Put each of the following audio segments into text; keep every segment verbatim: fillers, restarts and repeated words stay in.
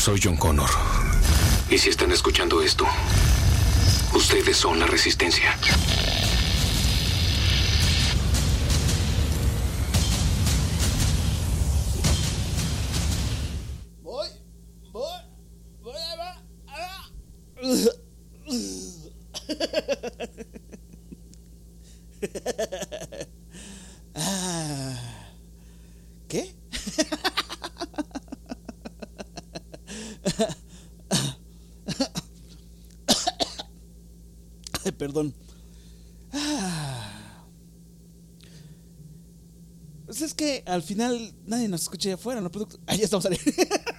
Soy John Connor. Y si están escuchando esto, ustedes son la resistencia. Voy, voy, voy a va, a ah, ¿qué? Ay, perdón. Ah. Pues es que al final nadie nos escucha allá afuera, ¿no? Ah, ya estamos saliendo.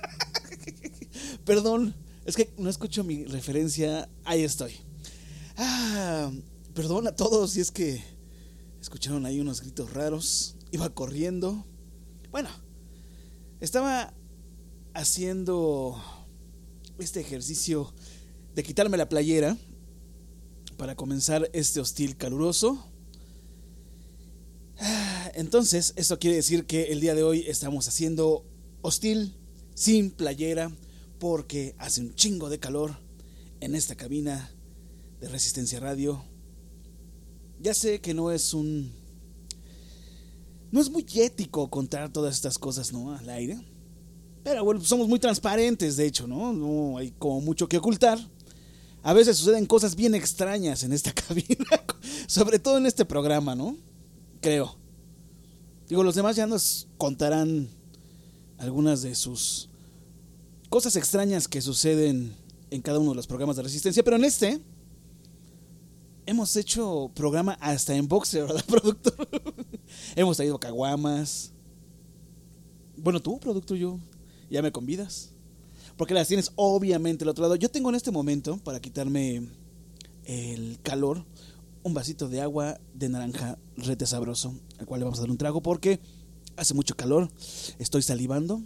Perdón, es que no escucho mi referencia. Ahí estoy. Ah, perdón a todos si es que escucharon ahí unos gritos raros. Iba corriendo. Bueno, estaba haciendo este ejercicio de quitarme la playera para comenzar este hostil caluroso. Entonces, esto quiere decir que el día de hoy estamos haciendo hostil sin playera, porque hace un chingo de calor en esta cabina de Resistencia Radio. Ya sé que no es un no es muy ético contar todas estas cosas, ¿no?, al aire, pero bueno, somos muy transparentes, de hecho, ¿no? No hay como mucho que ocultar. A veces suceden cosas bien extrañas en esta cabina, sobre todo en este programa, ¿no? Creo. Digo, los demás ya nos contarán algunas de sus cosas extrañas que suceden en cada uno de los programas de Resistencia, pero en este hemos hecho programa hasta en boxer, ¿verdad, productor? Hemos traído caguamas. Bueno, tú, productor, yo, ya me convidas, porque las tienes obviamente al otro lado. Yo tengo en este momento, para quitarme el calor, un vasito de agua de naranja rete sabroso, al cual le vamos a dar un trago porque hace mucho calor. Estoy salivando.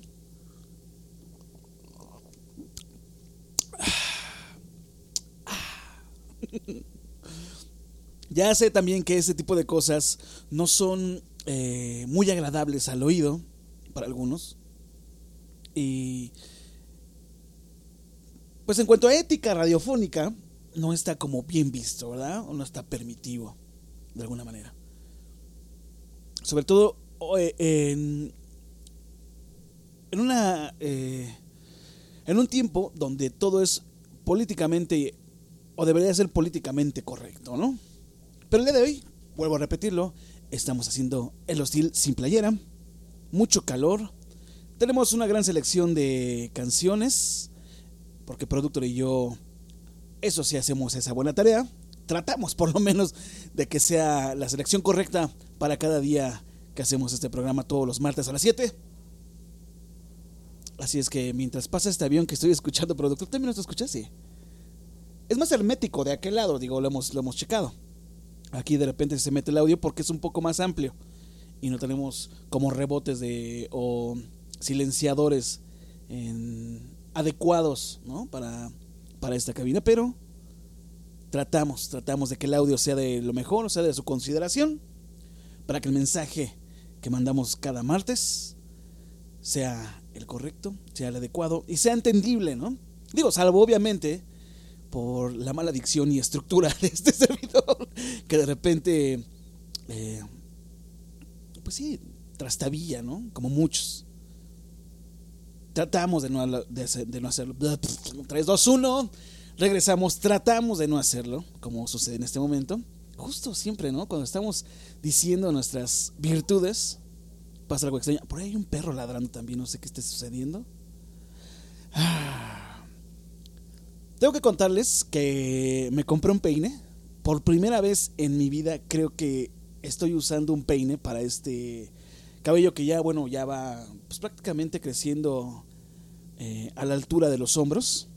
Ya sé también que este tipo de cosas no son eh, muy agradables al oído para algunos. Y pues en cuanto a ética radiofónica, no está como bien visto, ¿verdad? O no está permitido de alguna manera. Sobre todo eh, en, en una eh, en un tiempo donde todo es políticamente, o debería ser políticamente correcto, ¿no? Pero el día de hoy, vuelvo a repetirlo, estamos haciendo el hostil sin playera, mucho calor. Tenemos una gran selección de canciones, porque Productor y yo, eso sí, hacemos esa buena tarea. Tratamos por lo menos de que sea la selección correcta para cada día que hacemos este programa, todos los martes a las siete. Así es que mientras pasa este avión que estoy escuchando, Productor, ¿también lo escuchas? Sí. Es más hermético de aquel lado, digo, lo hemos, lo hemos checado. Aquí de repente se mete el audio porque es un poco más amplio y no tenemos como rebotes de o silenciadores en, adecuados, ¿no?, para, para esta cabina, pero tratamos, tratamos de que el audio sea de lo mejor, o sea, de su consideración, para que el mensaje que mandamos cada martes sea el correcto, sea el adecuado y sea entendible, ¿no? Digo, salvo obviamente por la mala dicción y estructura de este servidor, que de repente eh, pues sí, trastabilla, ¿no? Como muchos. Tratamos de no, de, de no hacerlo. tres, dos, uno. Regresamos, tratamos de no hacerlo, como sucede en este momento. Justo siempre, ¿no? Cuando estamos diciendo nuestras virtudes, pasa algo extraño. Por ahí hay un perro ladrando también, no sé qué esté sucediendo. Ah. Tengo que contarles que me compré un peine. Por primera vez en mi vida creo que estoy usando un peine para este cabello que ya, bueno, ya va pues, prácticamente creciendo eh, a la altura de los hombros.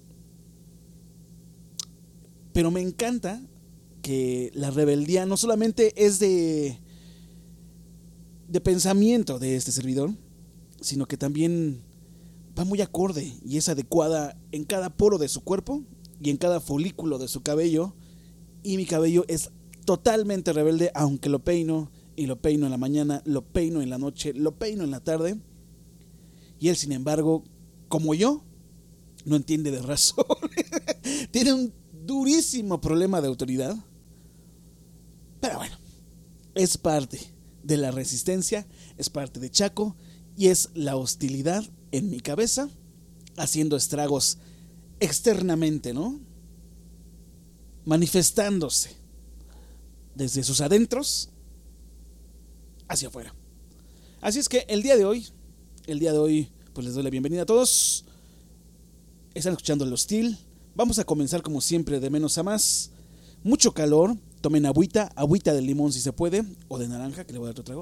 Pero me encanta que la rebeldía no solamente es de, de pensamiento de este servidor, sino que también va muy acorde y es adecuada en cada poro de su cuerpo y en cada folículo de su cabello. Y mi cabello es totalmente rebelde, aunque lo peino y lo peino en la mañana, lo peino en la noche, lo peino en la tarde. Y él, sin embargo, como yo, no entiende de razón. Tiene un durísimo problema de autoridad. Pero bueno, es parte de la resistencia, es parte de Chaco y es la hostilidad en mi cabeza haciendo estragos externamente, ¿no? Manifestándose desde sus adentros hacia afuera. Así es que el día de hoy, el día de hoy, pues les doy la bienvenida a todos. Están escuchando El Hostil. Vamos a comenzar como siempre de menos a más. Mucho calor, tomen agüita, agüita de limón si se puede, o de naranja, que le voy a dar otro trago.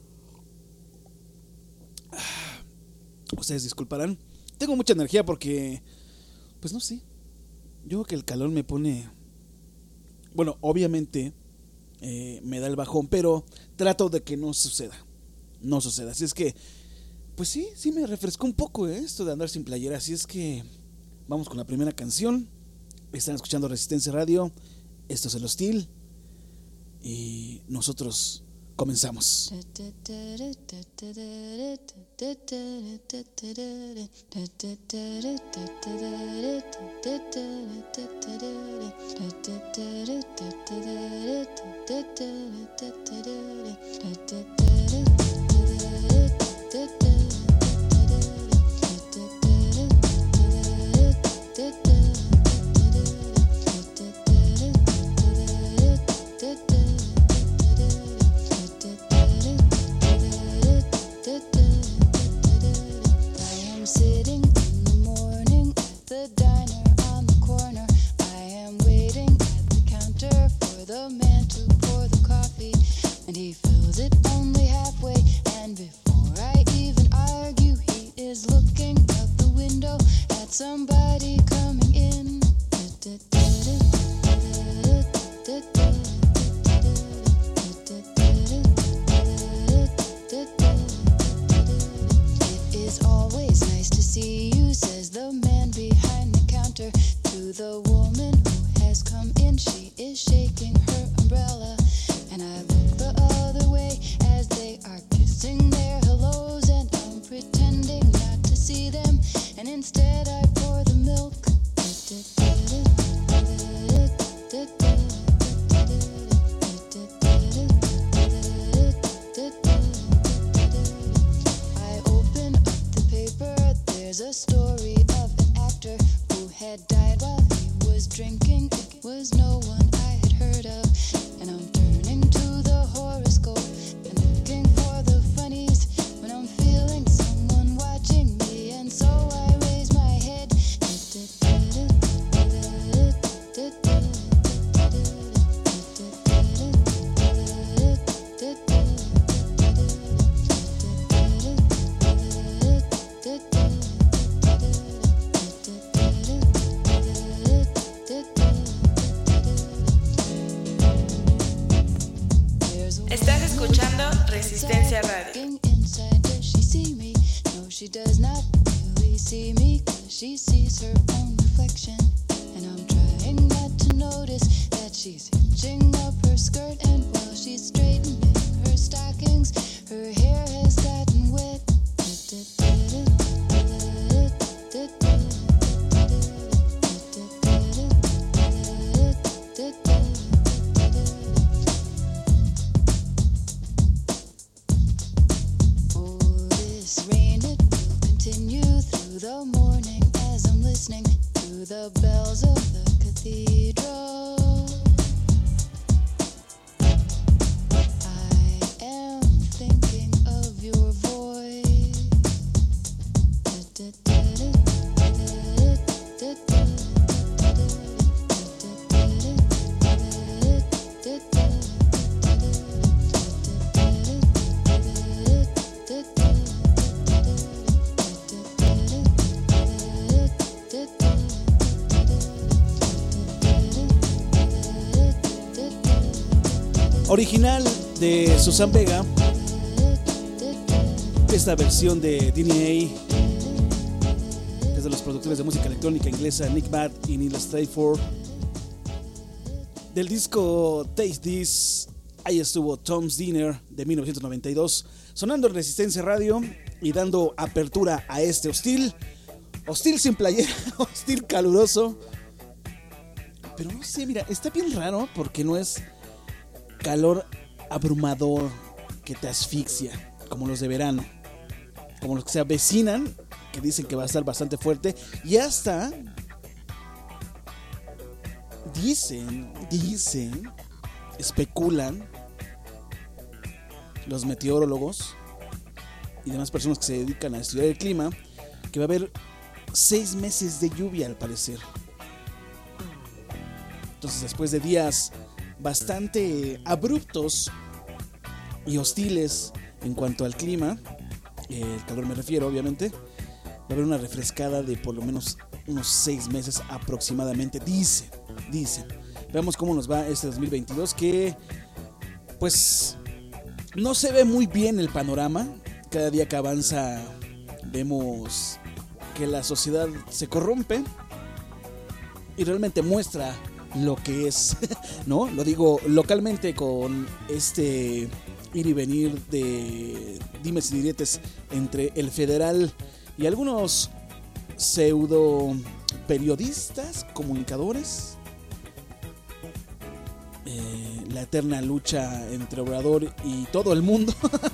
Ustedes disculparán. Tengo mucha energía porque, pues no sé, yo creo que el calor me pone, bueno, obviamente eh, me da el bajón, pero trato de que no suceda, no suceda. Así es que, pues sí, sí me refrescó un poco eh, esto de andar sin playera. Así es que vamos con la primera canción. Están escuchando Resistencia Radio. Esto es El Hostil y nosotros comenzamos. Sitting in the morning at the diner on the corner. I am waiting at the counter for the man to pour the coffee, and he fills it only halfway. And before I even argue, he is looking out the window at somebody coming in. It's always nice to see you, says the man behind the counter to the woman who has come in. She is shaking her umbrella, and I look the other way as they are kissing their hellos, and I'm pretending not to see them, and instead I pour the milk. There's a story of an actor who had died while he was drinking. It was no one I had heard of, and I'm turning to the horoscope and looking for the funnies when I'm feeling someone watching me, and so I raise my head. Estás escuchando Resistencia Radio. She does not really see me, 'cause she sees her own reflection, and I'm trying not to notice that she's hitching up her skirt, and while she's straightening her stockings, her hair has gotten wet. Oh, this rain, it will continue through the morning as I'm listening to the bells of the cathedral. I am thinking of your voice. Original de Susan Vega. Esta versión de D N A desde los productores de música electrónica inglesa Nick Bad y Neil Stratford. Del disco Taste This, ahí estuvo Tom's Dinner de mil novecientos noventa y dos, sonando en Resistencia Radio y dando apertura a este hostil. hostil sin playera, hostil caluroso. Pero no sé, mira, está bien raro porque no es calor abrumador que te asfixia, como los de verano, como los que se avecinan, que dicen que va a estar bastante fuerte. Y hasta dicen, dicen, especulan los meteorólogos y demás personas que se dedican a estudiar el clima, que va a haber seis meses de lluvia al parecer. Entonces, después de días bastante abruptos y hostiles en cuanto al clima, eh, el calor me refiero obviamente, va a haber una refrescada de por lo menos unos seis meses aproximadamente, dicen, dicen. Veamos cómo nos va este dos mil veintidós, que pues no se ve muy bien el panorama. Cada día que avanza vemos que la sociedad se corrompe y realmente muestra lo que es, ¿no? Lo digo localmente con este ir y venir de dimes y diretes entre el federal y algunos pseudo periodistas, comunicadores. Eh, la eterna lucha entre Obrador y todo el mundo.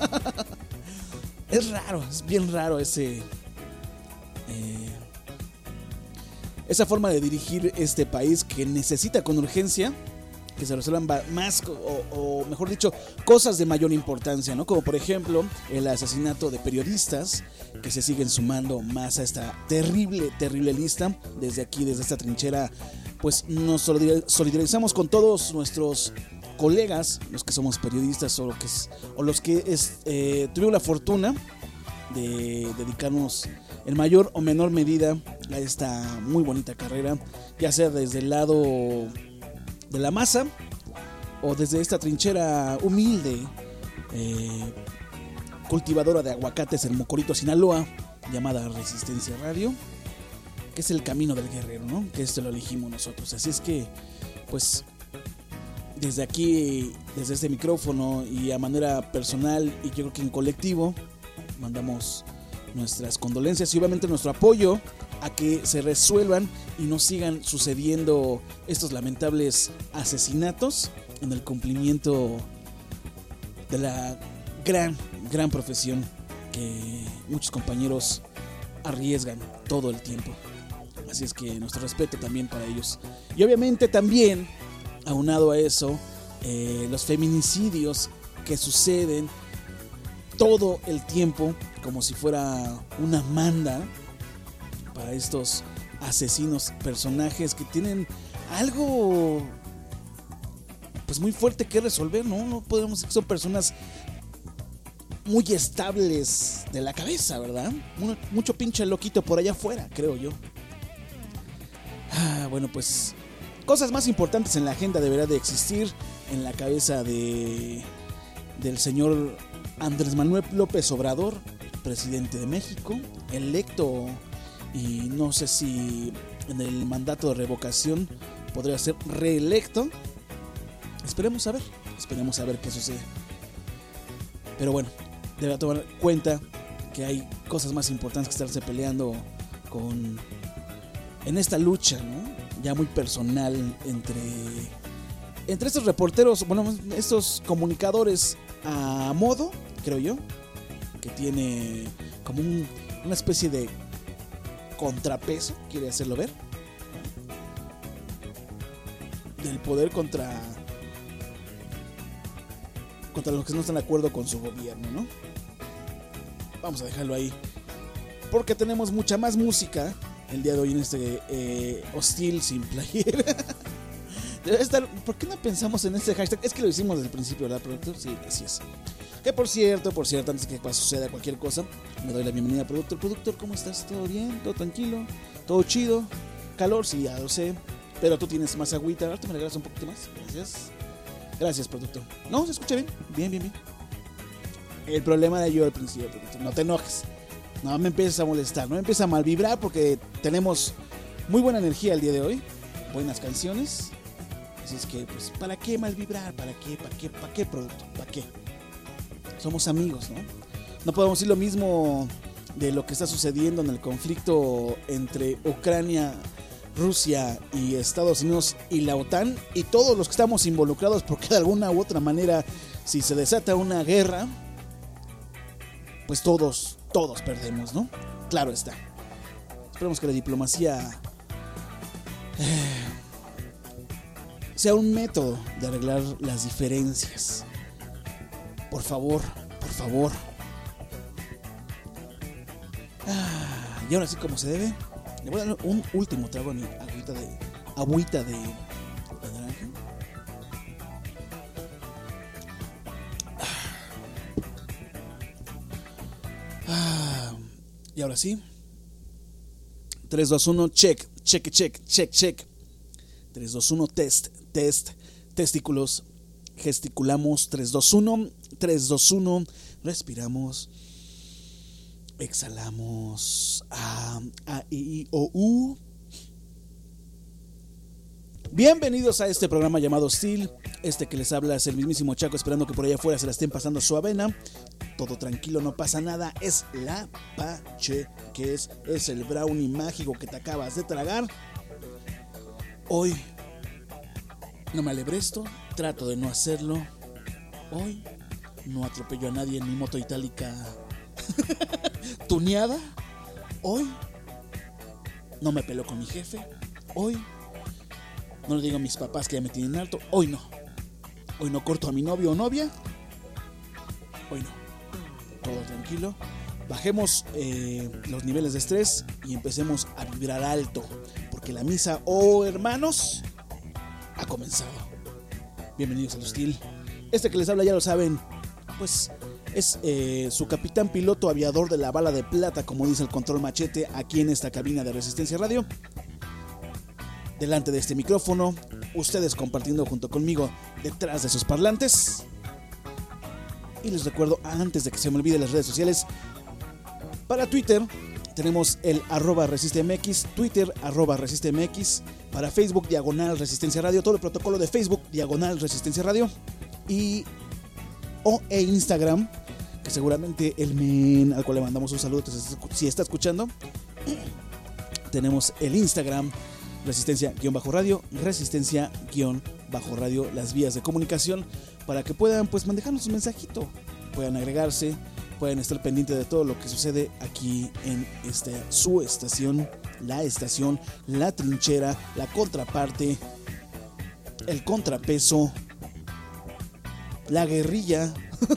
Es raro, es bien raro ese eh, esa forma de dirigir este país, que necesita con urgencia que se resuelvan más, o, o mejor dicho, cosas de mayor importancia, ¿no? Como por ejemplo el asesinato de periodistas, que se siguen sumando más a esta terrible, terrible lista. Desde aquí, desde esta trinchera, pues nos solidarizamos con todos nuestros colegas, los que somos periodistas o, que es, o los que es, eh, tuvimos la fortuna de dedicarnos en mayor o menor medida a esta muy bonita carrera, ya sea desde el lado de la masa o desde esta trinchera humilde, eh, cultivadora de aguacates en Mocorito, Sinaloa, llamada Resistencia Radio, que es el camino del guerrero, ¿no? Que esto lo elegimos nosotros. Así es que, pues, desde aquí, desde este micrófono y a manera personal y yo creo que en colectivo, mandamos nuestras condolencias y obviamente nuestro apoyo a que se resuelvan y no sigan sucediendo estos lamentables asesinatos en el cumplimiento de la gran, gran profesión que muchos compañeros arriesgan todo el tiempo. Así es que nuestro respeto también para ellos. Y obviamente también, aunado a eso, eh, los feminicidios que suceden todo el tiempo, como si fuera una manda para estos asesinos, personajes que tienen algo pues muy fuerte que resolver, ¿no? No podemos decir que son personas muy estables de la cabeza, ¿verdad? Mucho pinche loquito por allá afuera, creo yo. Ah, bueno, pues cosas más importantes en la agenda deberá de existir en la cabeza de del señor Andrés Manuel López Obrador, presidente de México, electo, y no sé si en el mandato de revocación podría ser reelecto. Esperemos a ver, esperemos a ver qué sucede. Pero bueno, debe tomar cuenta que hay cosas más importantes que estarse peleando con en esta lucha, ¿no? Ya muy personal entre entre estos reporteros, bueno, estos comunicadores a modo, creo yo, que tiene como un, una especie de contrapeso, quiere hacerlo ver, del poder contra contra los que no están de acuerdo con su gobierno, ¿no? Vamos a dejarlo ahí, porque tenemos mucha más música el día de hoy en este eh, hostil sin playera. Debe estar, ¿por qué no pensamos en este hashtag? Es que lo hicimos desde el principio, ¿verdad, productor? Sí, así es. Que por cierto, por cierto, antes que suceda cualquier cosa, me doy la bienvenida al productor. Productor, ¿cómo estás? ¿Todo bien? ¿Todo tranquilo? ¿Todo chido? Calor, sí, ya lo sé. Pero tú tienes más agüita. Ahora te me regalas un poquito más. Gracias. Gracias, productor. ¿No? ¿Se escucha bien? Bien, bien, bien. El problema de yo al principio, productor. No te enojes. No me empieces a molestar. No me empieces a mal vibrar porque tenemos muy buena energía el día de hoy. Buenas canciones. Así es que, pues, ¿para qué mal vibrar? ¿Para qué? ¿Para qué? ¿Para qué, producto? ¿Para qué? Somos amigos, ¿no? No podemos decir lo mismo de lo que está sucediendo en el conflicto entre Ucrania, Rusia y Estados Unidos y la OTAN y todos los que estamos involucrados, porque de alguna u otra manera, si se desata una guerra, pues todos, todos perdemos, ¿no? Claro está. Esperemos que la diplomacia eh, sea un método de arreglar las diferencias. Por favor, por favor. Ah, y ahora sí, como se debe, le voy a dar un último trago a mi agüita de agüita de, de naranja. Ah, y ahora sí. tres, dos, uno, check, check, check, check, check. tres, dos, uno, test, test, testículos, gesticulamos. tres, dos, uno, tres, dos, uno, respiramos, exhalamos. A, A, I, I, O, U. Bienvenidos a este programa llamado Steel. Este que les habla es el mismísimo Chaco, esperando que por allá afuera se la estén pasando su avena. Todo tranquilo, no pasa nada. Es la Pache, que es, es el brownie mágico que te acabas de tragar. Hoy no me alebresto, trato de no hacerlo. Hoy no atropello a nadie en mi moto itálica tuneada. Hoy no me peleo con mi jefe. Hoy no le digo a mis papás que ya me tienen alto. Hoy no. Hoy no corto a mi novio o novia. Hoy no. Todo tranquilo. Bajemos eh, los niveles de estrés y empecemos a vibrar alto, porque la misa, oh hermanos, ha comenzado. Bienvenidos al Hostil. Este que les habla, ya lo saben, pues es eh, su capitán piloto aviador de la bala de plata, como dice el Control Machete, aquí en esta cabina de Resistencia Radio. Delante de este micrófono, ustedes compartiendo junto conmigo detrás de sus parlantes. Y les recuerdo, antes de que se me olvide, las redes sociales. Para Twitter tenemos el arroba resistemx, Twitter arroba resistemx. Para Facebook, diagonal Resistencia Radio, todo el protocolo de Facebook, diagonal Resistencia Radio. Y o e Instagram, que seguramente el men al cual le mandamos un saludo si está escuchando. Tenemos el Instagram, Resistencia-Radio, Resistencia-Radio, las vías de comunicación para que puedan pues manejarnos un mensajito, puedan agregarse, puedan estar pendientes de todo lo que sucede aquí en esta, su estación, la estación, la trinchera, la contraparte, el contrapeso, la guerrilla,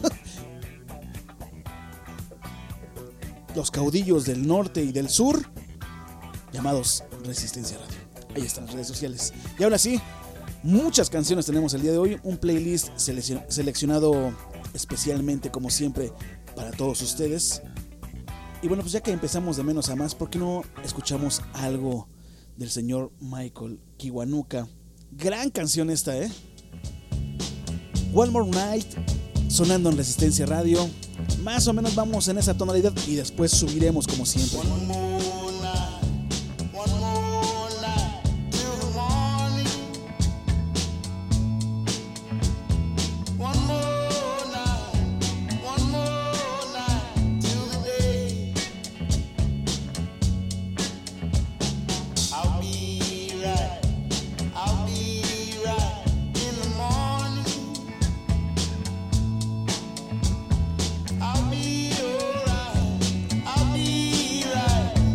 los caudillos del norte y del sur, llamados Resistencia Radio. Ahí están las redes sociales. Y ahora sí, muchas canciones tenemos el día de hoy. Un playlist seleccionado especialmente, como siempre, para todos ustedes. Y bueno, pues ya que empezamos de menos a más, ¿por qué no escuchamos algo del señor Michael Kiwanuka? Gran canción esta, ¿eh? One More Night, sonando en Resistencia Radio. Más o menos vamos en esa tonalidad y después subiremos como siempre. One more night, one more night till the morning. One more night, one more night till the day. I'll be right, I'll be right in the morning. I'll be alright, I'll be right.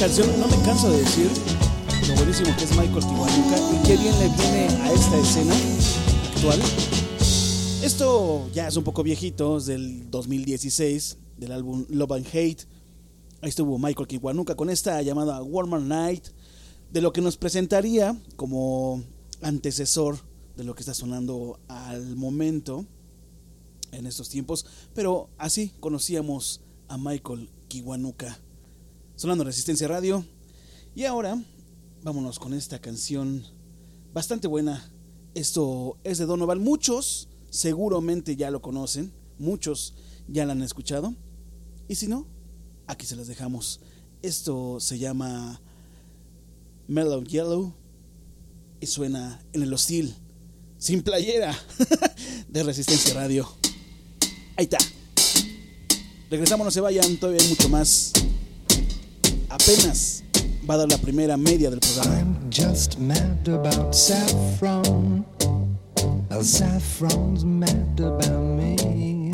canción, no me canso de decir lo buenísimo que es Michael Kiwanuka y qué bien le viene a esta escena actual. Esto ya es un poco viejito, es del dos mil dieciséis, del álbum Love and Hate. Ahí estuvo Michael Kiwanuka con esta llamada Warmer Night, de lo que nos presentaría como antecesor de lo que está sonando al momento en estos tiempos. Pero así conocíamos a Michael Kiwanuka, sonando Resistencia Radio. Y ahora vámonos con esta canción bastante buena. Esto es de Donovan. Muchos seguramente ya lo conocen, muchos ya la han escuchado, y si no, aquí se las dejamos. Esto se llama Mellow Yellow y suena en el hostil sin playera de Resistencia Radio. Ahí está. Regresamos, no se vayan, todavía hay mucho más. Apenas va a dar la primera media del programa. I'm just mad about saffron. El saffron's mad about me.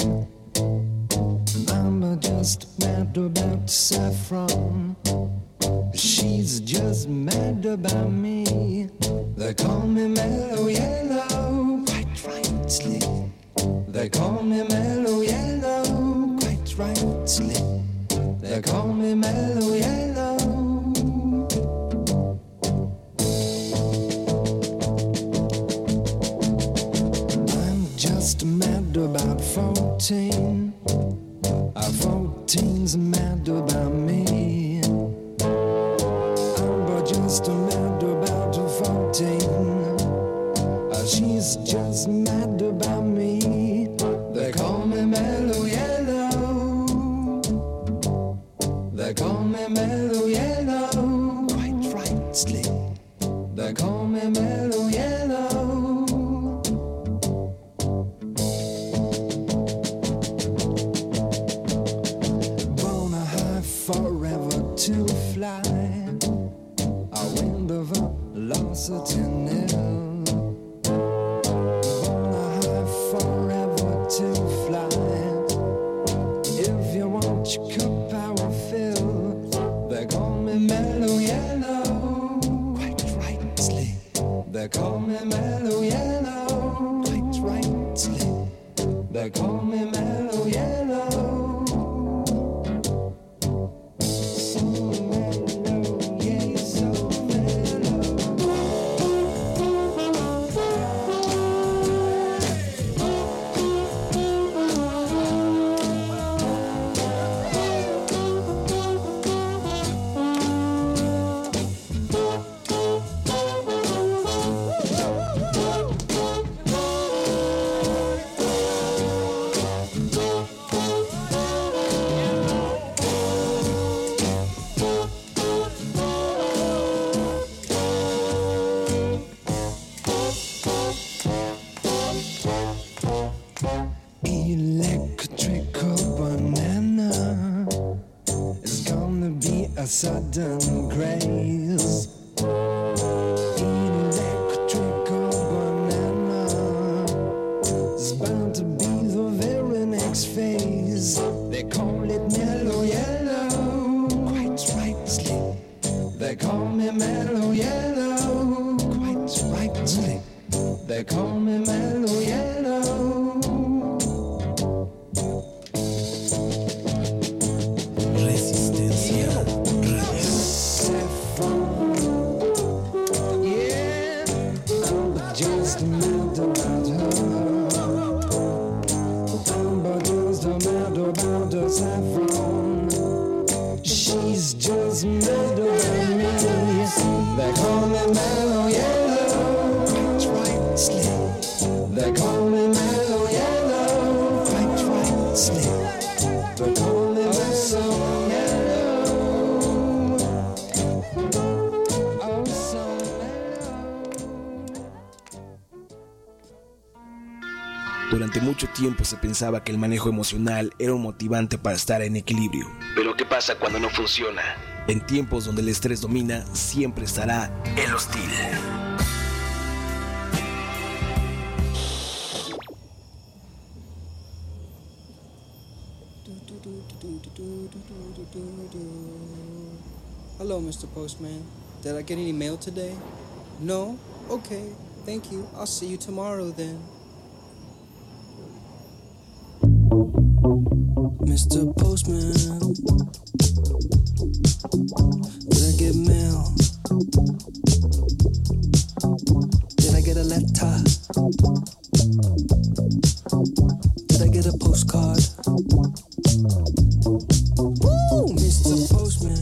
I'm just mad about saffron. She's just mad about me. They call me Mellow Yellow, quite rightly. They call me Mellow Yellow, quite rightly. They call me Mellow Yellow. I'm just mad about fourteen. Uh, fourteen's mad about me. I'm just mad about fourteen. Uh, she's just mad about me. They call me Mellow Yellow. They call me Mellow Yellow, quite rightly. They call me Mellow Yellow. Born a high forever to fly. A wind of velocity nil. Born a high forever to fly. If you want your cup, I will fill. They call me Mellow Yellow, quite rightly. They call me Mellow Yellow, quite rightly. They call me Mellow Yellow. So mellow, yeah, so mellow. Electrical banana is gonna be a sudden craze. Electrical banana is bound to be the very next phase. They call it Mellow Yellow, quite rightly. They call me Mellow Yellow, quite rightly. They call me Mellow Yellow. Resistencia Radio. Saffron, yeah, I'm just mad about her. I'm just mad about the saffron. She's just mad about me. They call me Mellow Yellow, quite rightly. They call me Mellow Yellow, quite rightly. They call me Mellow Yellow. Oh, so mellow. Durante mucho tiempo se pensaba que el manejo emocional era un motivante para estar en equilibrio. Pero ¿qué pasa cuando no funciona? En tiempos donde el estrés domina, siempre estará el hostil. Hello, Mister Postman. Did I get any mail today? No? Okay, thank you. I'll see you tomorrow then. Mister Postman, did I get mail? Did I get a letter? Did I get a postcard? Woo, Mister Postman.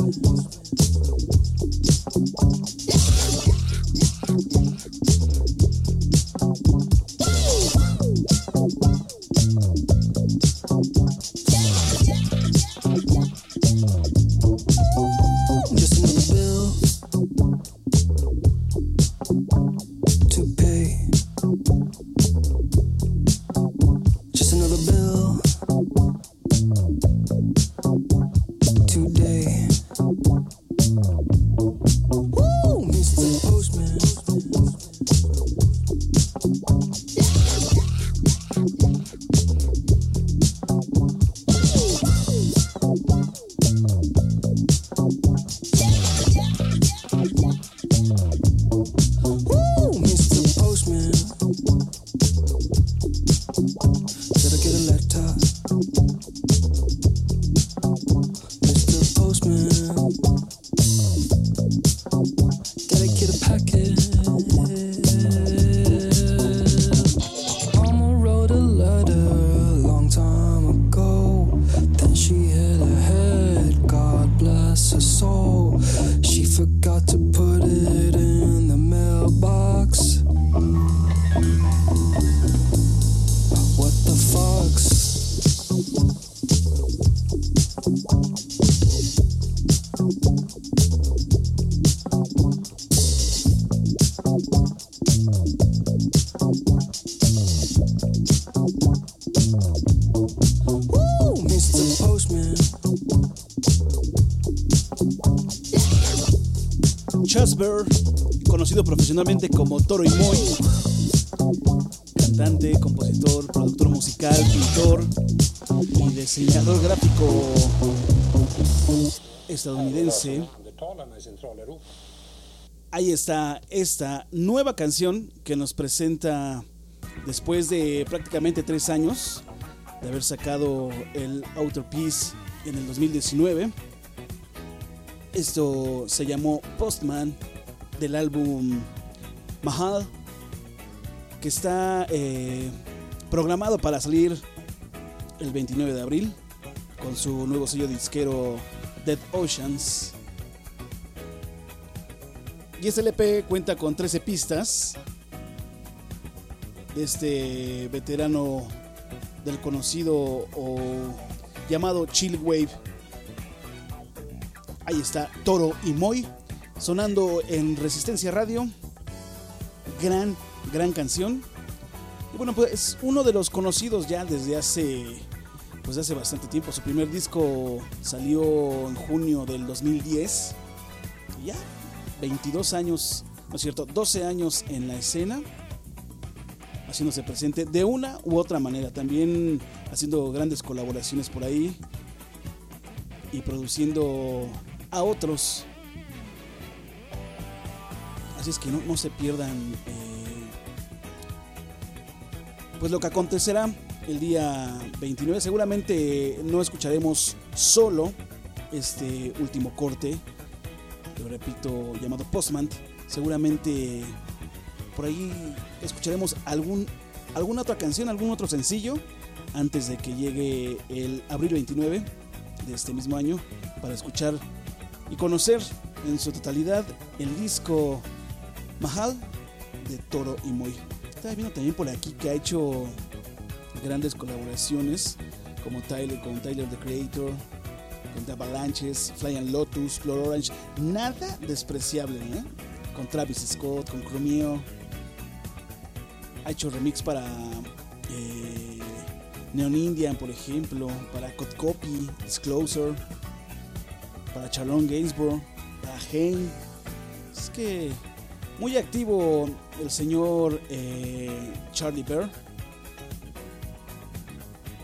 Just another bill to pay. Just another bill today. Woo, Mister Postman. Woo, Mister Postman. Did I get a letter? Mister Postman. Did I get a packet? Mama wrote a letter a long time ago. Then she hit her head, God bless her soul. She forgot to put it in the mailbox. What the fucks? Woo, Mister Postman. Chasber, conocido profesionalmente como Toro y Moi, cantante, compositor, productor musical, pintor y diseñador gráfico estadounidense. Ahí está esta nueva canción que nos presenta después de prácticamente tres años de haber sacado el Outer Peace en el dos mil diecinueve. Esto se llamó Postman, del álbum Mahal, que está eh, programado para salir el veintinueve de abril con su nuevo sello disquero Dead Oceans. Y este L P cuenta con trece pistas de este veterano del conocido o llamado Chill Wave. Ahí está Toro y Moi sonando en Resistencia Radio. Gran, gran canción. Y bueno, pues es uno de los conocidos ya desde hace, pues hace bastante tiempo. Su primer disco salió en junio del dos mil diez. Y ya, veintidós años, no es cierto, doce años en la escena, haciéndose presente de una u otra manera. También haciendo grandes colaboraciones por ahí y produciendo a otros. Así es que no, no se pierdan eh, pues lo que acontecerá el día veintinueve. Seguramente no escucharemos solo este último corte, lo repito, llamado Postman. Seguramente por ahí escucharemos algún, alguna otra canción, algún otro sencillo antes de que llegue el abril veintinueve de este mismo año, para escuchar y conocer en su totalidad el disco Mahal de Toro y Moi. Estaba viendo también por aquí que ha hecho grandes colaboraciones como Tyler, con Tyler the Creator, con The Avalanches, Flying Lotus, Floor Orange, nada despreciable, ¿eh? Con Travis Scott, con Chromeo. Ha hecho remix para eh, Neon Indian, por ejemplo, para Cut Copy, Disclosure, para Charlone Gainsborough, para Haim. Es que muy activo el señor eh, Charlie Bear,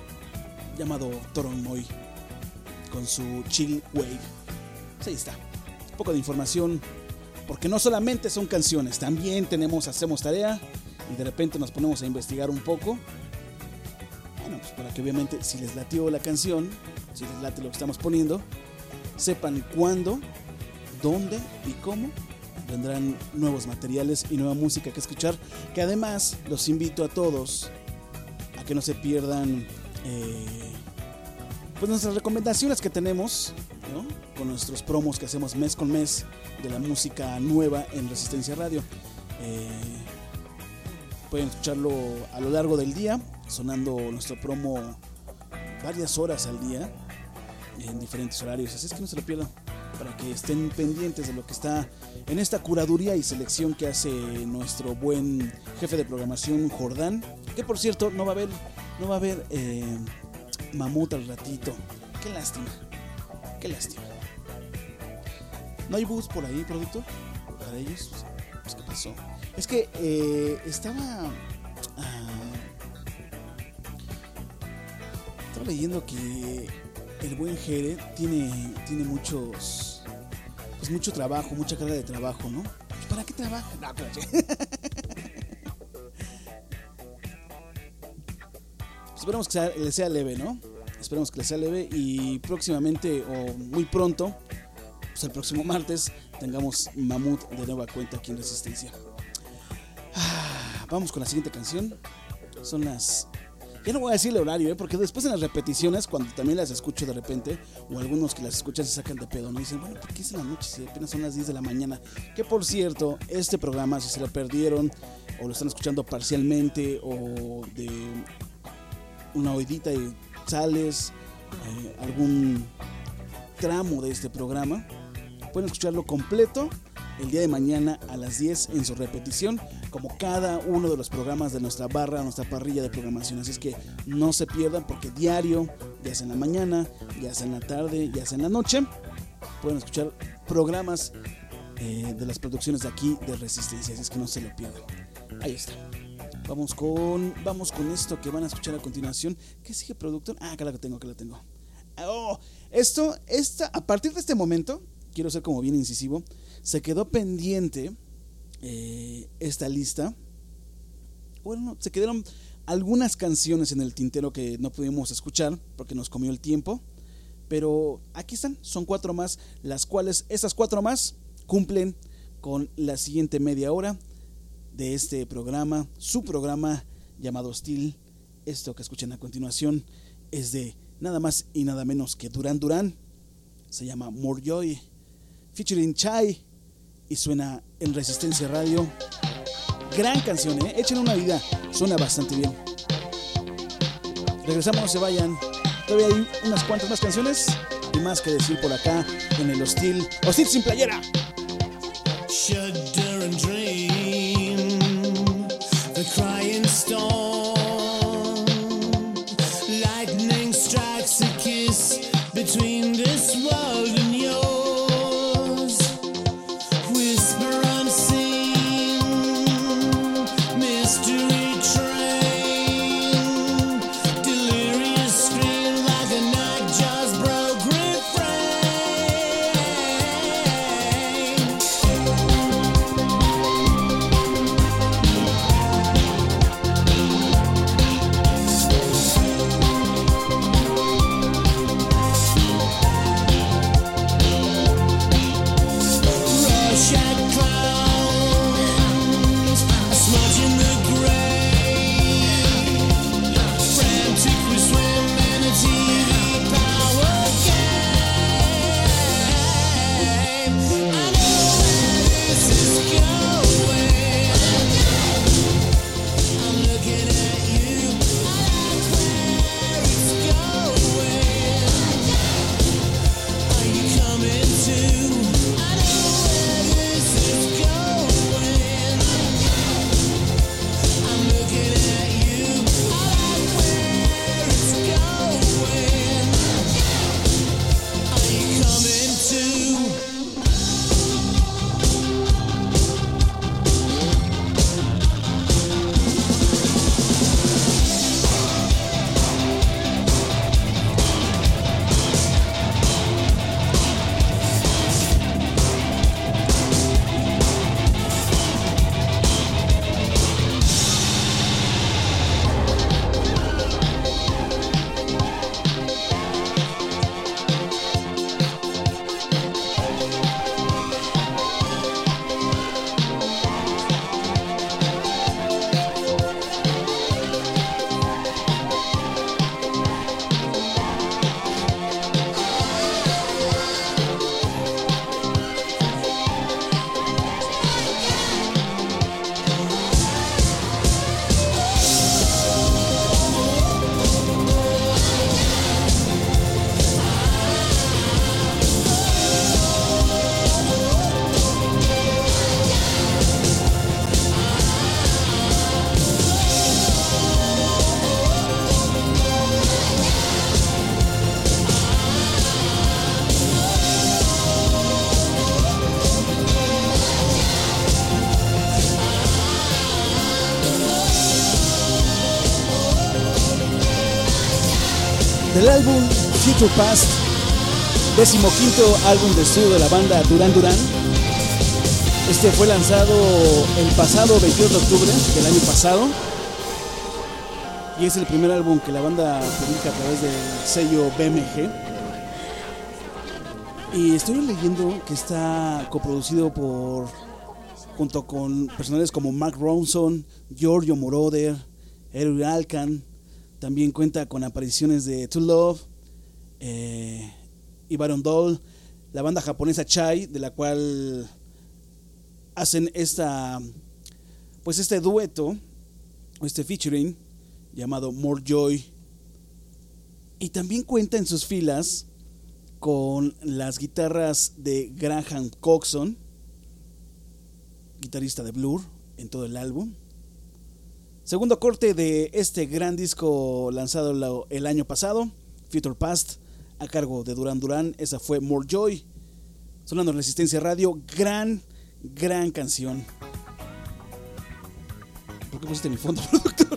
llamado Toro y Moi, con su Chill Wave. Pues ahí está. poco de información, porque no solamente son canciones, también tenemos, hacemos tarea y de repente nos ponemos a investigar un poco. Bueno, pues para que obviamente si les latió la canción, si les late lo que estamos poniendo, sepan cuándo, dónde y cómo vendrán nuevos materiales y nueva música que escuchar, que además los invito a todos a que no se pierdan eh, pues nuestras recomendaciones que tenemos, ¿no? Con nuestros promos que hacemos mes con mes de la música nueva en Resistencia Radio. Eh, pueden escucharlo a lo largo del día, sonando nuestro promo varias horas al día en diferentes horarios, así es que no se lo pierdan, para que estén pendientes de lo que está en esta curaduría y selección que hace nuestro buen jefe de programación Jordán, que por cierto no va a haber no va a haber eh, Mamut al ratito. Qué lástima, qué lástima. ¿No hay bus por ahí, productor? Para ellos, pues, ¿qué pasó? Es que eh, estaba ah, estaba leyendo que el buen Jere tiene tiene muchos pues mucho trabajo, mucha carga de trabajo, ¿no? ¿Para qué trabaja? No, claro. Esperemos que sea, le sea leve, ¿no? Esperemos que le sea leve y próximamente o muy pronto, pues el próximo martes, tengamos Mamut de nueva cuenta aquí en Resistencia. Ah, vamos con la siguiente canción. Son las... Ya no voy a decir el horario, ¿eh? Porque después en las repeticiones, cuando también las escucho de repente, o algunos que las escuchan se sacan de pedo, ¿no? Dicen, bueno, ¿por qué es en la noche si apenas son las diez de la mañana? Que por cierto, este programa, si se lo perdieron, o lo están escuchando parcialmente, o de una oidita y sales, eh, algún tramo de este programa, pueden escucharlo completo el día de mañana a las diez en su repetición, como cada uno de los programas de nuestra barra, nuestra parrilla de programación. Así es que no se pierdan, porque diario, ya sea en la mañana, ya sea en la tarde, ya sea en la noche, pueden escuchar programas eh, de las producciones de aquí de Resistencia. Así es que no se lo pierdan. Ahí está. Vamos con, vamos con esto que van a escuchar a continuación. ¿Qué sigue, productor? Ah, acá la tengo, acá la tengo. Oh, esto, esta, a partir de este momento, quiero ser como bien incisivo, se quedó pendiente eh, esta lista. Bueno, se quedaron algunas canciones en el tintero que no pudimos escuchar porque nos comió el tiempo. Pero aquí están, son cuatro más, las cuales, esas cuatro más, cumplen con la siguiente media hora de este programa, su programa llamado Hostil. Esto que escuchan a continuación es de nada más y nada menos que Duran Duran. Se llama More Joy, featuring Chai, y suena en Resistencia Radio. Gran canción, ¿eh? Échenle una vida, suena bastante bien. Regresamos, no se vayan. Todavía hay unas cuantas más canciones y más que decir por acá en el Hostil. Hostil sin playera. Shudder and dream, the crying storm, lightning strikes a kiss between this world and yours, whisper unseen, mystery train, delirious scream like a night just broke refrain. del álbum Future Past, decimoquinto álbum de estudio de la banda Duran Duran. Este fue lanzado el pasado veintidós de octubre del año pasado y es el primer álbum que la banda publica a través del sello B M G. Y estoy leyendo que está coproducido por junto con personajes como Mark Ronson, Giorgio Moroder, Eric Alcan. También cuenta con apariciones de To Love eh, y Baron Doll, la banda japonesa Chai, de la cual hacen esta, pues este dueto, este featuring llamado More Joy. Y también cuenta en sus filas con las guitarras de Graham Coxon, guitarrista de Blur, en todo el álbum. Segundo corte de este gran disco lanzado el año pasado, Future Past, a cargo de Duran Duran. Esa fue More Joy, sonando en Resistencia Radio. Gran, gran canción. ¿Por qué pusiste mi fondo, productor?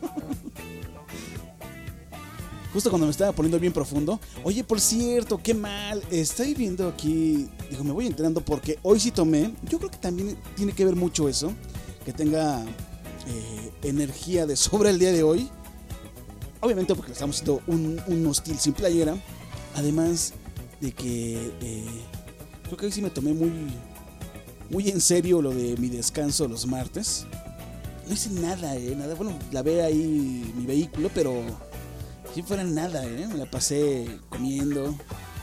Justo cuando me estaba poniendo bien profundo. Oye, por cierto, qué mal. Estoy viendo aquí, digo, me voy enterando porque hoy sí tomé. Yo creo que también tiene que ver mucho eso, que tenga eh, energía de sobra el día de hoy. Obviamente porque le estamos haciendo un, un hostil sin playera. Además de que eh, creo que hoy sí me tomé muy, muy en serio lo de mi descanso los martes. No hice nada, eh, nada. Bueno, lavé ahí mi vehículo, pero si fuera nada, ¿eh? Me la pasé comiendo.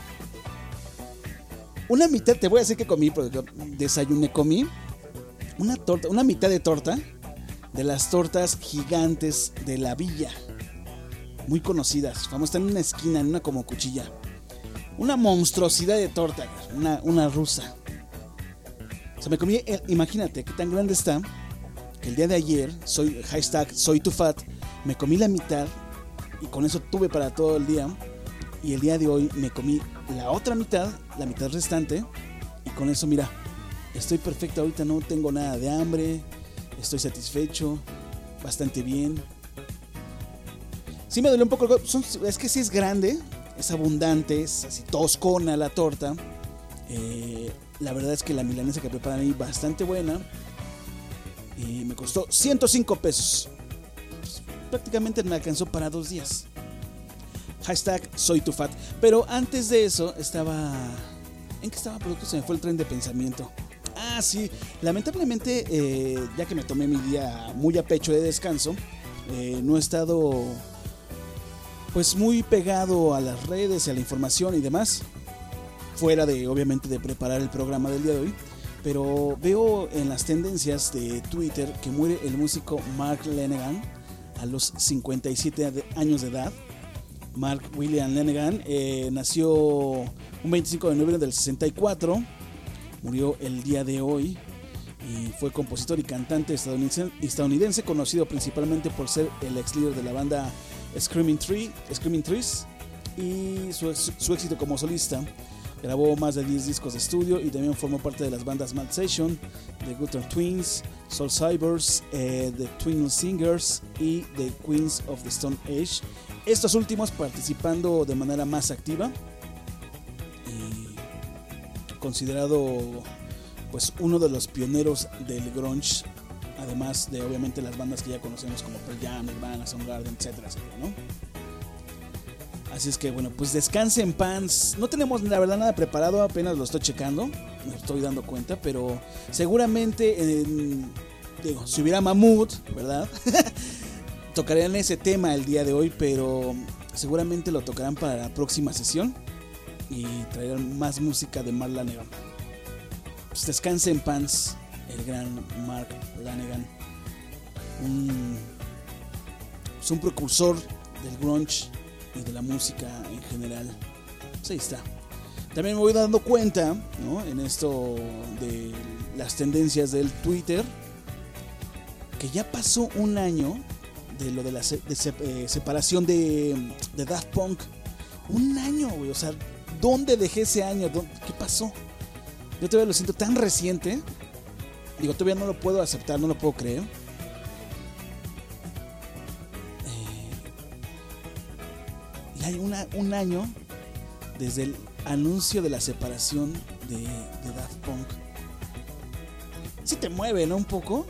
Una mitad, te voy a decir que comí, porque desayuné, comí una torta, una mitad de torta de las tortas gigantes de la villa. Muy conocidas. Vamos, están en una esquina, en una como cuchilla. Una monstruosidad de torta, una, una rusa. O sea, me comí, el, imagínate qué tan grande está, que el día de ayer, soy, hashtag soy too fat, me comí la mitad. Y con eso tuve para todo el día. Y el día de hoy me comí la otra mitad, la mitad restante. Y con eso, mira, estoy perfecto ahorita, no tengo nada de hambre. Estoy satisfecho, bastante bien. Sí me duele un poco, son, es que sí es grande, es abundante, es así toscona la torta. Eh, la verdad es que la milanesa que preparan ahí bastante buena. Y me costó ciento cinco pesos. Prácticamente me alcanzó para dos días. Hashtag soy too fat. Pero antes de eso estaba... ¿En qué estaba, producto? Se me fue el tren de pensamiento. Ah, sí. Lamentablemente, eh, ya que me tomé mi día muy a pecho de descanso, eh, no he estado pues muy pegado a las redes, a la información y demás. Fuera de, obviamente, de preparar el programa del día de hoy. Pero veo en las tendencias de Twitter que muere el músico Mark Lanegan a los cincuenta y siete años de edad. Mark William Lanegan eh, nació un veinticinco de noviembre del sesenta y cuatro, murió el día de hoy y fue compositor y cantante estadounidense, estadounidense conocido principalmente por ser el ex líder de la banda Screaming, Tree, Screaming Trees y su, su éxito como solista. Grabó más de diez discos de estudio y también formó parte de las bandas Mad Session, The Gutter Twins, Soul Cybers, eh, The Twin Singers y The Queens of the Stone Age. Estos últimos participando de manera más activa y considerado pues uno de los pioneros del grunge, además de obviamente las bandas que ya conocemos como Pearl Jam, Nirvana, Soundgarden, etcétera, etcétera, ¿no? Así es que bueno, pues descanse en paz. No tenemos la verdad nada preparado, apenas lo estoy checando, me estoy dando cuenta, pero seguramente en, digo, si hubiera Mamut, ¿verdad? Tocarían ese tema el día de hoy, pero seguramente lo tocarán para la próxima sesión y traerán más música de Mark Lanegan. Pues descanse en paz el gran Mark Lanegan, un, pues un precursor del grunge y de la música en general. Pues ahí está. También me voy dando cuenta, ¿no?, en esto de las tendencias del Twitter, que ya pasó un año de lo de la se- de se- eh, separación de, de Daft Punk. Un año, güey. O sea, ¿dónde dejé ese año? ¿Dónde, ¿Qué pasó? Yo todavía lo siento tan reciente. Digo, todavía no lo puedo aceptar, no lo puedo creer. hay una, un año desde el anuncio de la separación de, de Daft Punk. Sí te mueve, ¿no? Un poco.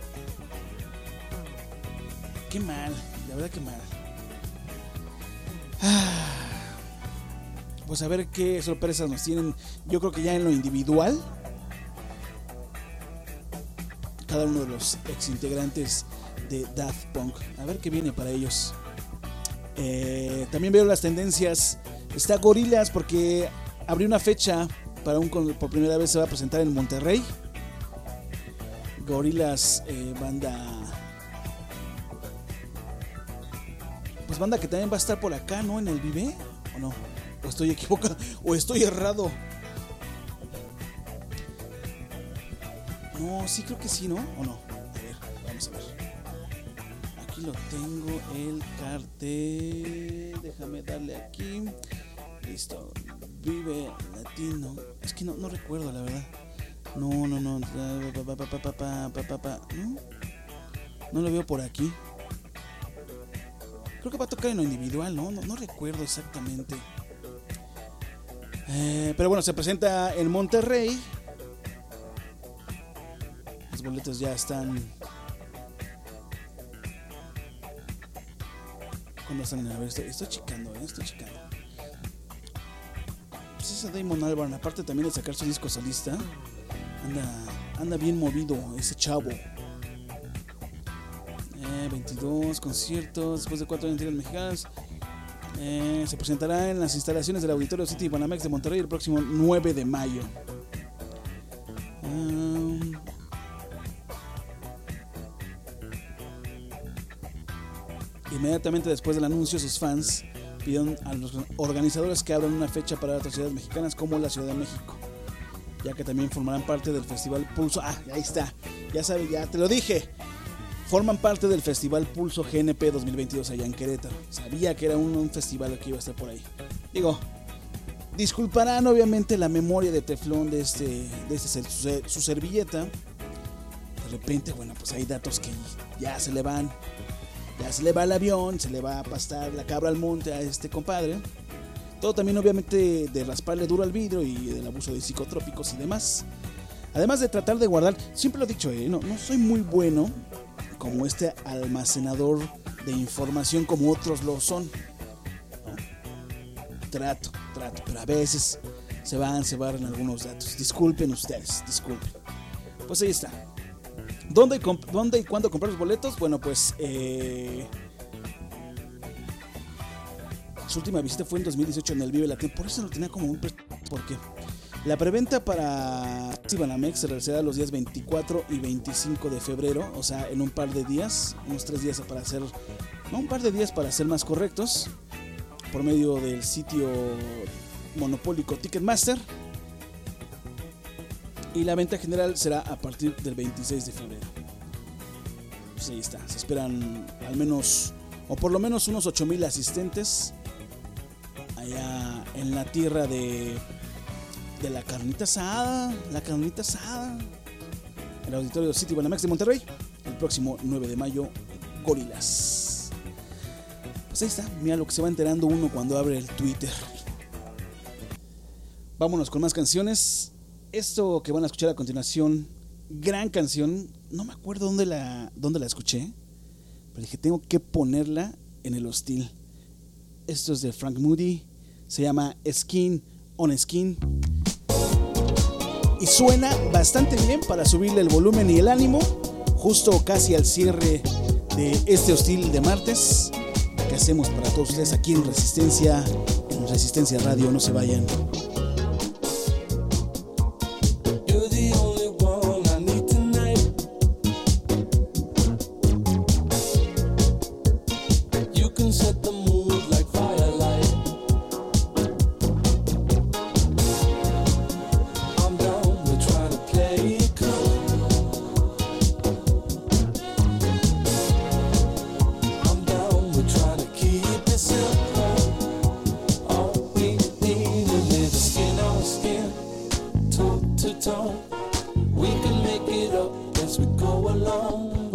Qué mal, la verdad que mal. Ah, pues a ver qué sorpresas nos tienen. Yo creo que ya en lo individual, cada uno de los ex integrantes de Daft Punk. A ver qué viene para ellos. Eh, también veo las tendencias. Está Gorillaz porque abrió una fecha para un por primera vez se va a presentar en Monterrey. Gorillaz, eh, banda, pues banda que también va a estar por acá, ¿no? En el Vive, ¿o no? O estoy equivocado, o estoy errado. No, sí creo que sí, ¿no? ¿O no? A ver, vamos a ver. Aquí lo tengo, el cartel. Déjame darle aquí. Listo. Vive Latino. Es que no, no recuerdo, la verdad. No, no, no. No. No lo veo por aquí. Creo que va a tocar en lo individual, ¿no? No, no recuerdo exactamente. Eh, pero bueno, se presenta en Monterrey. Los boletos ya están. ¿Cuándo están? A ver, estoy, estoy checando, ¿eh? Estoy checando. Pues ese Damon Albarn, aparte también de sacar su disco solista, anda, anda bien movido ese chavo. Eh, veintidós conciertos después de cuatro años en mexicanos. Eh, se presentará en las instalaciones del Auditorio City Banamex de Monterrey el próximo nueve de mayo. Um, inmediatamente después del anuncio, sus fans pidieron a los organizadores que abran una fecha para otras ciudades mexicanas como la Ciudad de México, ya que también formarán parte del Festival Pulso. Ah, ahí está, ya sabes, ya te lo dije. Forman parte del Festival Pulso G N P dos mil veintidós allá en Querétaro. Sabía que era un, un festival que iba a estar por ahí. Digo, disculparán obviamente la memoria de teflón de este, de este su, su servilleta. De repente, bueno, pues hay datos que ya se le van. Ya se le va el avión, se le va a pastar la cabra al monte a este compadre. Todo también obviamente de rasparle duro al vidrio y del abuso de psicotrópicos y demás. Además de tratar de guardar, siempre lo he dicho, eh, no, no soy muy bueno como este almacenador de información como otros lo son. ¿No? Trato, trato, pero a veces se van, se van algunos datos. Disculpen ustedes, disculpen. Pues ahí está. ¿Dónde, comp- ¿Dónde y cuándo comprar los boletos? Bueno, pues eh, su última visita fue en dos mil dieciocho en el Vive Latino. Por eso lo tenía como un... Porque la preventa para Cibanamex se realizará los días veinticuatro y veinticinco de febrero. O sea, en un par de días. Unos tres días para hacer... No, un par de días para ser más correctos. Por medio del sitio monopólico Ticketmaster. Y la venta general será a partir del veintiséis de febrero. Pues ahí está. Se esperan al menos, o por lo menos unos ocho mil asistentes allá en la tierra de, de la carnita asada. La carnita asada. El Auditorio City Banamex de Monterrey. El próximo nueve de mayo, Gorillaz. Pues ahí está. Mira lo que se va enterando uno cuando abre el Twitter. Vámonos con más canciones. Esto que van a escuchar a continuación, gran canción, no me acuerdo dónde la, dónde la escuché, pero dije, tengo que ponerla en el hostil. Esto es de Frank Moody, se llama Skin on Skin, y suena bastante bien para subirle el volumen y el ánimo, justo casi al cierre de este hostil de martes, que hacemos para todos ustedes aquí en Resistencia, en Resistencia Radio. No se vayan.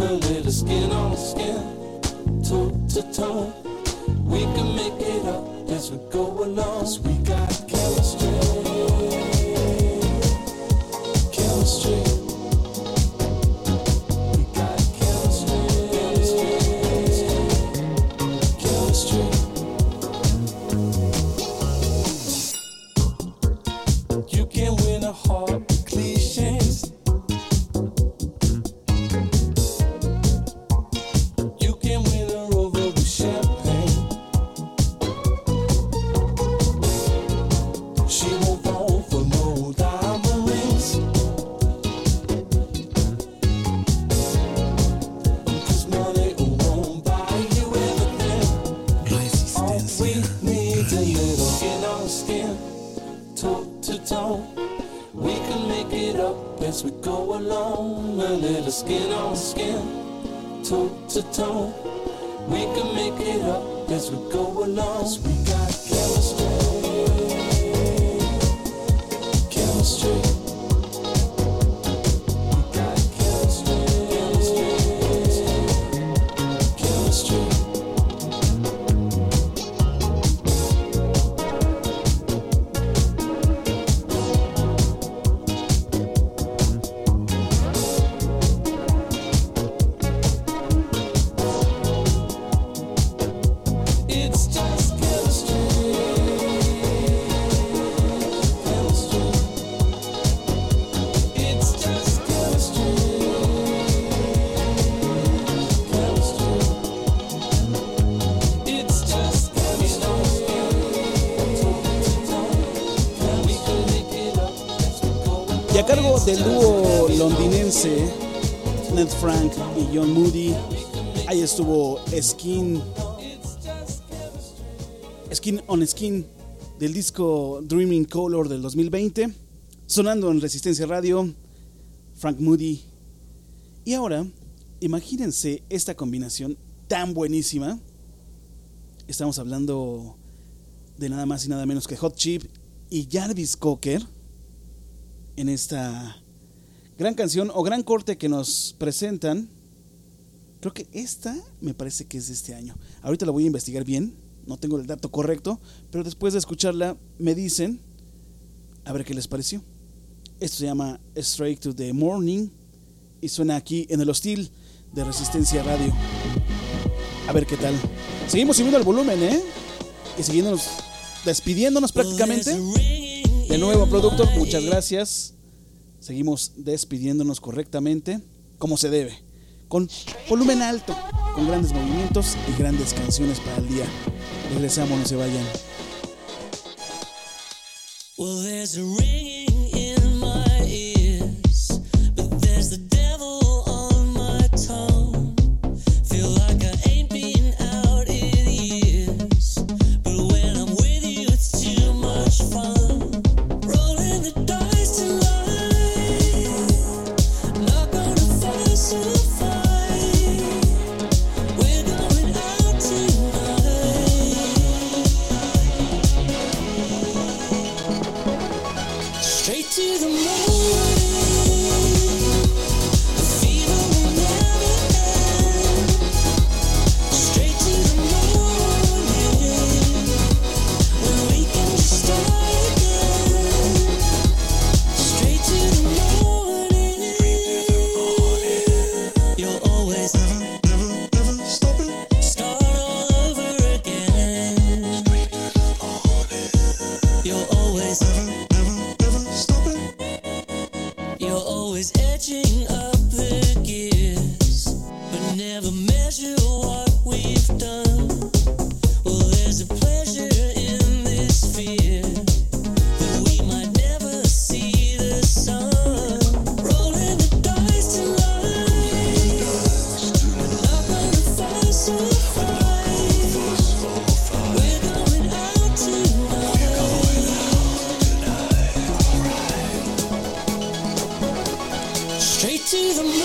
Skin on skin, toe to toe, we can make it up. A cargo del dúo londinense Ned Frank y John Moody, ahí estuvo Skin Skin on Skin del disco Dreaming Color del dos mil veinte, sonando en Resistencia Radio, Frank Moody. Y ahora, imagínense esta combinación tan buenísima. Estamos hablando de nada más y nada menos que Hot Chip y Jarvis Cocker en esta gran canción o gran corte que nos presentan. Creo que esta me parece que es de este año. Ahorita la voy a investigar bien, no tengo el dato correcto, pero después de escucharla me dicen a ver qué les pareció. Esto se llama Straight to the Morning y suena aquí en el Hostil de Resistencia Radio. A ver qué tal. Seguimos subiendo el volumen, ¿eh? Y siguiéndonos, despidiéndonos prácticamente. De nuevo, productor, muchas gracias. Seguimos despidiéndonos correctamente, como se debe, con volumen alto, con grandes movimientos y grandes canciones para el día. Regresamos, no se vayan. Well, there's a ringing in my ears, but there's the devil on my tongue. Feel like I ain't been out in years, but when I'm with you, it's too much fun. Rolling the dice tonight, not gonna fuss or fight. We're going out tonight, straight to the morning. The fever will never end. Straight to the morning, when we can just start again. Straight to the morning. You'll always start all over again. You'll always You're always edging up the gears, but never measure what we've done. Well, there's a pleasure in this fear that we might never see the sun. Rolling the dice tonight, not gonna fuss or fight. We're going out tonight, straight to the morning.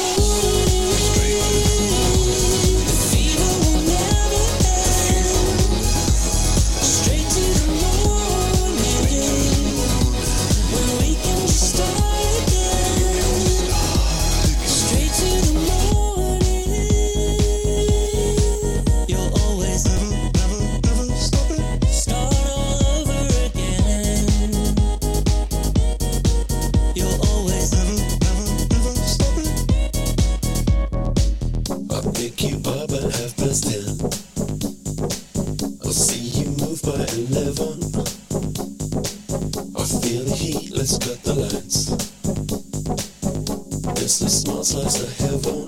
The fever will never end. Straight to the morning, when we can just start again. Straight to the morning. You'll always start all over again. You'll always It's a small slice of heaven.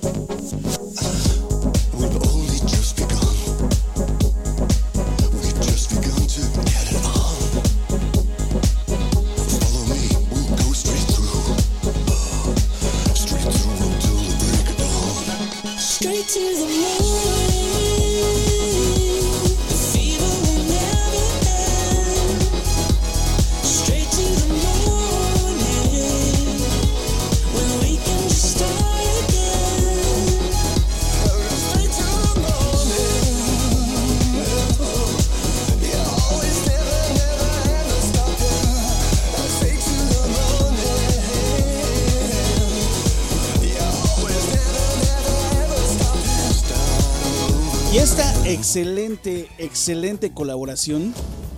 We've only just begun. We've just begun to get it on. Follow me, we'll go straight through. Uh, straight through until the break of dawn. Straight to the morning. The fever will never end. Straight to the morning. When we can just start again. Straight to the morning. You always never, never ever stop there. Straight to the morning. You always never, never ever stop there. Start over. Y esta excelente, excelente colaboración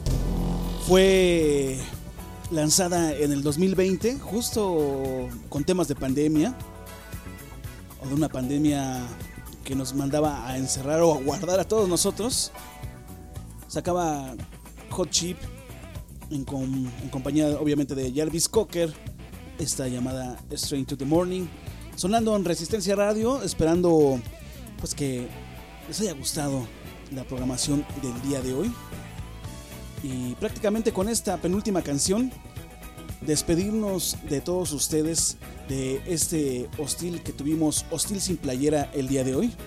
fue lanzada en el dos mil veinte, justo con temas de pandemia, o de una pandemia que nos mandaba a encerrar o a guardar a todos nosotros. Sacaba Hot Chip en, com- en compañía obviamente de Jarvis Cocker, esta llamada Straight to the Morning, sonando en Resistencia Radio, esperando pues que les haya gustado la programación del día de hoy. Y prácticamente con esta penúltima canción, despedirnos de todos ustedes de este hostil que tuvimos, hostil sin playera, el día de hoy.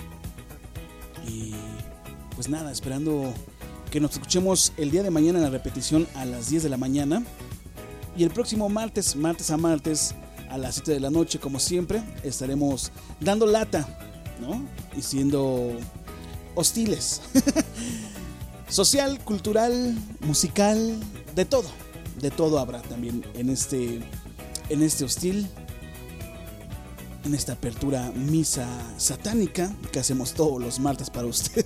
Y pues nada, esperando que nos escuchemos el día de mañana en la repetición a las diez de la mañana. Y el próximo martes, martes a martes, a las siete de la noche, como siempre, estaremos dando lata, ¿no? Y siendo hostiles. Social, cultural, musical, de todo. De todo habrá también en este, en este hostil. En esta apertura misa satánica que hacemos todos los martes para ustedes.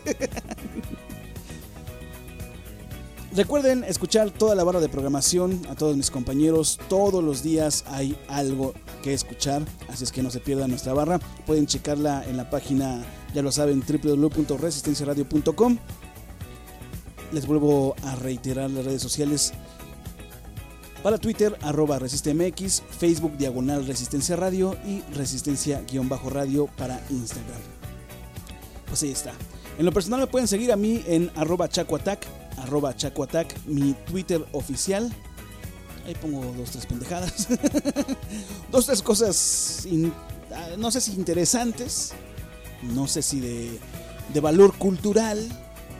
Recuerden escuchar toda la barra de programación, a todos mis compañeros. Todos los días hay algo que escuchar, así es que no se pierdan nuestra barra. Pueden checarla en la página, ya lo saben, doble u doble u doble u punto resistencia radio punto com. Les vuelvo a reiterar las redes sociales. Para Twitter, arroba resistemx, Facebook, diagonal Resistencia Radio y Resistencia-radio para Instagram. Pues ahí está. En lo personal me pueden seguir a mí en arroba chacoatac, arroba chacoatac, mi Twitter oficial. Ahí pongo dos, tres pendejadas. dos, tres cosas, in, no sé si interesantes, no sé si de, de valor cultural,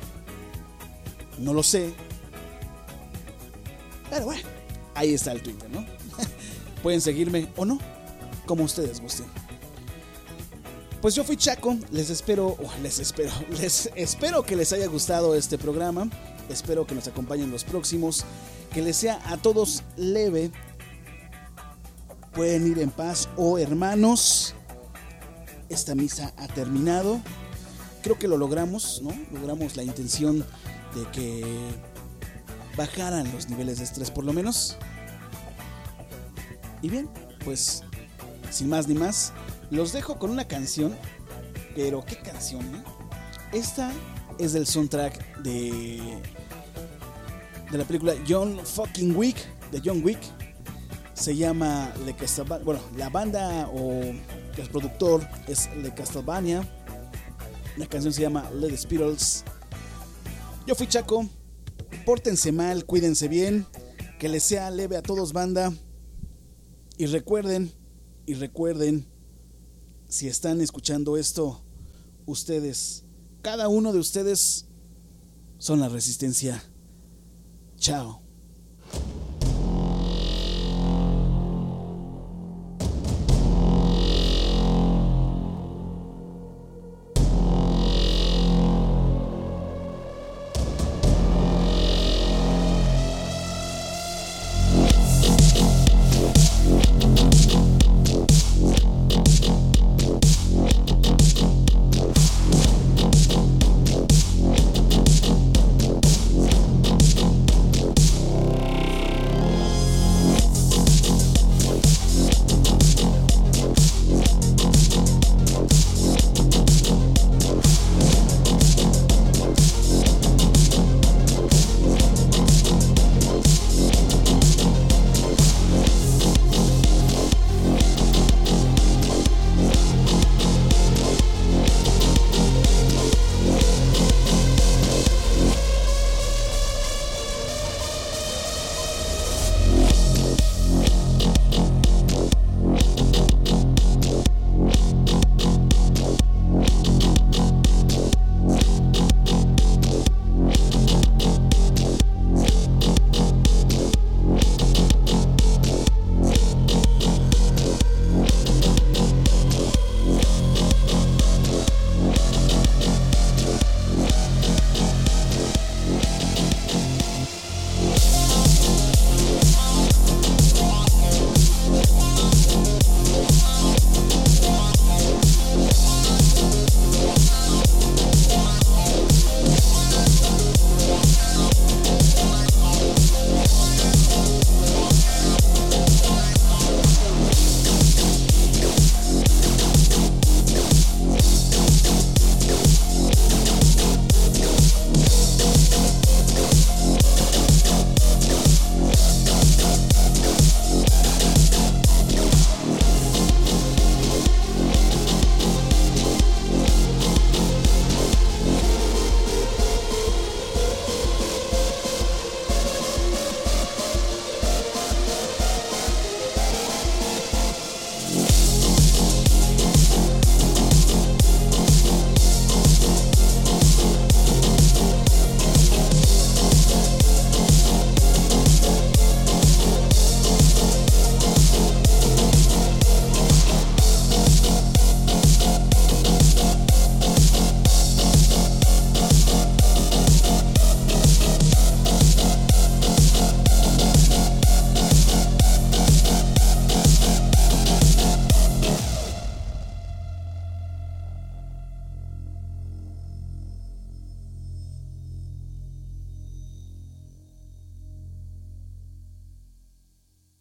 no lo sé. Pero bueno, ahí está el Twitter, ¿no? Pueden seguirme o no, como ustedes gusten. Pues yo fui Chaco, les espero, oh, les espero, les espero que les haya gustado este programa. Espero que nos acompañen los próximos, que les sea a todos leve. Pueden ir en paz, oh hermanos. Esta misa ha terminado. Creo que lo logramos, ¿no? Logramos la intención de que bajaran los niveles de estrés por lo menos. Y bien, pues sin más ni más, los dejo con una canción. Pero qué canción, ¿eh? Esta es del soundtrack de de la película John fucking Wick, de John Wick. Se llama Le Castlevania. Bueno, la banda o el productor es Le Castlevania. La canción se llama Let the Spirals. Yo fui Chaco. Pórtense mal, cuídense bien. Que les sea leve a todos, banda. Y recuerden, y recuerden, si están escuchando esto, ustedes, cada uno de ustedes son la resistencia. Chao.